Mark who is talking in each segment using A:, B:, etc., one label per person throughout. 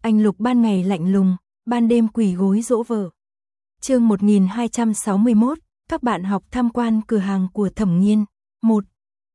A: Anh Lục ban ngày lạnh lùng, ban đêm quỳ gối dỗ vợ. Chương 1261, các bạn học tham quan cửa hàng của Thẩm Nghiên. 1.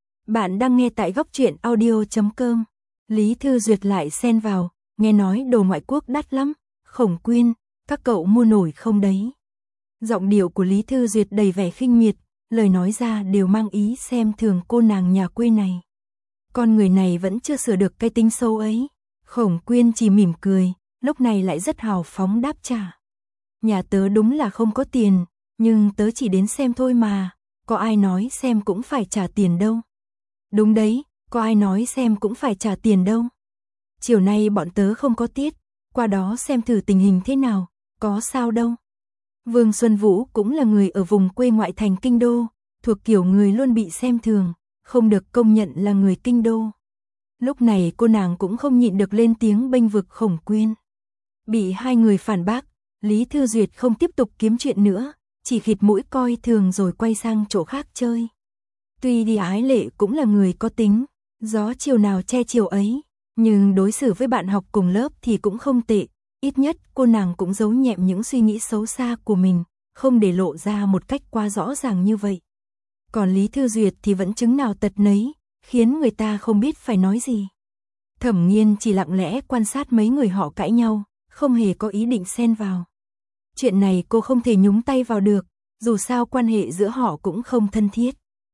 A: Bạn đang nghe tại góc truyện audio.com. Lý Thư Duyệt lại xen vào, nghe nói đồ ngoại quốc đắt lắm, Khổng Quyên, các cậu mua nổi không đấy? Giọng điệu của Lý Thư Duyệt đầy vẻ khinh miệt, lời nói ra đều mang ý xem thường cô nàng nhà quê này. Con người này vẫn chưa sửa được cái tính xấu ấy. Khổng Quyên chỉ mỉm cười, lúc này lại rất hào phóng đáp trả. Nhà tớ đúng là không có tiền, nhưng tớ chỉ đến xem thôi mà, có ai nói xem cũng phải trả tiền đâu. Đúng đấy, có ai nói xem cũng phải trả tiền đâu. Chiều nay bọn tớ không có tiết, qua đó xem thử tình hình thế nào, có sao đâu. Vương Xuân Vũ cũng là người ở vùng quê ngoại thành kinh đô, thuộc kiểu người luôn bị xem thường, không được công nhận là người kinh đô. Lúc này cô nàng cũng không nhịn được lên tiếng bênh vực Khổng Quyên. Bị hai người phản bác, Lý Thư Duyệt không tiếp tục kiếm chuyện nữa, chỉ khịt mũi coi thường rồi quay sang chỗ khác chơi. Tuy đi Ái Lệ cũng là người có tính, gió chiều nào che chiều ấy, nhưng đối xử với bạn học cùng lớp thì cũng không tệ, ít nhất cô nàng cũng giấu nhẹm những suy nghĩ xấu xa của mình, không để lộ ra một cách quá rõ ràng như vậy. Còn Lý Thư Duyệt thì vẫn chứng nào tật nấy, khiến người ta không biết phải nói gì. Thẩm Nghiên chỉ lặng lẽ quan sát mấy người họ cãi nhau, không hề có ý định xen vào. Chuyện này cô không thể nhúng tay vào được, dù sao quan hệ giữa họ cũng không thân thiết.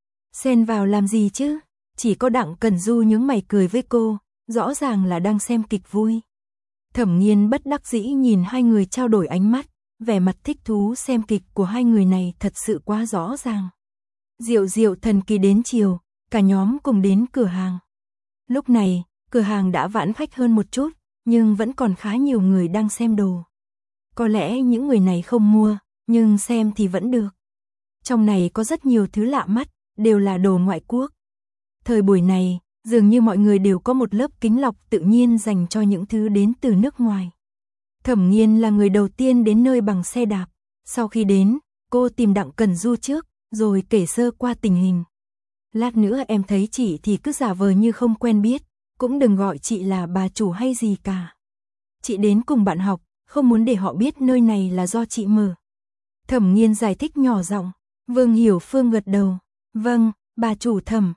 A: Xen vào làm gì chứ? Chỉ có Đặng Cẩn Du nhướng mày cười với cô, rõ ràng là đang xem kịch vui. Thẩm Nghiên bất đắc dĩ nhìn hai người trao đổi ánh mắt, vẻ mặt thích thú xem kịch của hai người này thật sự quá rõ ràng. Diệu diệu thần kỳ đến chiều, cả nhóm cùng đến cửa hàng. Lúc này, cửa hàng đã vãn khách hơn một chút, nhưng vẫn còn khá nhiều người đang xem đồ. Có lẽ những người này không mua, nhưng xem thì vẫn được. Trong này có rất nhiều thứ lạ mắt, đều là đồ ngoại quốc. Thời buổi này, dường như mọi người đều có một lớp kính lọc tự nhiên dành cho những thứ đến từ nước ngoài. Thẩm Nghiên là người đầu tiên đến nơi bằng xe đạp. Sau khi đến, cô tìm Đặng Cẩn Du trước, rồi kể sơ qua tình hình. Lát nữa em thấy chị thì cứ giả vờ như không quen biết, cũng đừng gọi chị là bà chủ hay gì cả. Chị đến cùng bạn học, không muốn để họ biết nơi này là do chị mở. Thẩm Nghiên giải thích nhỏ giọng. Vương Hiểu Phương gật đầu. Vâng, bà chủ Thẩm.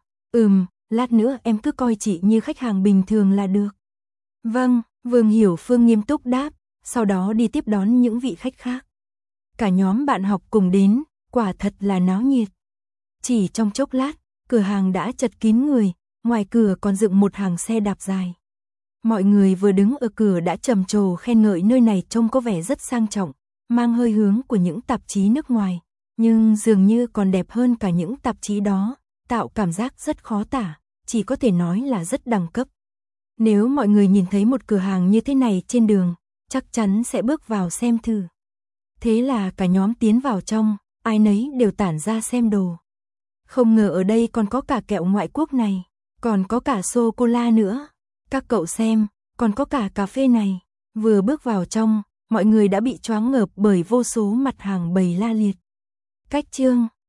A: Lát nữa em cứ coi chị như khách hàng bình thường là được. Vâng, Vương Hiểu Phương nghiêm túc đáp, sau đó đi tiếp đón những vị khách khác. Cả nhóm bạn học cùng đến, quả thật là náo nhiệt. Chỉ trong chốc lát, cửa hàng đã chật kín người, ngoài cửa còn dựng một hàng xe đạp dài. Mọi người vừa đứng ở cửa đã trầm trồ khen ngợi nơi này trông có vẻ rất sang trọng, mang hơi hướng của những tạp chí nước ngoài, nhưng dường như còn đẹp hơn cả những tạp chí đó, tạo cảm giác rất khó tả, chỉ có thể nói là rất đẳng cấp. Nếu mọi người nhìn thấy một cửa hàng như thế này trên đường, chắc chắn sẽ bước vào xem thử. Thế là cả nhóm tiến vào trong, ai nấy đều tản ra xem đồ. Không ngờ ở đây còn có cả kẹo ngoại quốc này, còn có cả sô-cô-la nữa. Các cậu xem, còn có cả cà phê này. Vừa bước vào trong, mọi người đã bị choáng ngợp bởi vô số mặt hàng bày la liệt. Cách chương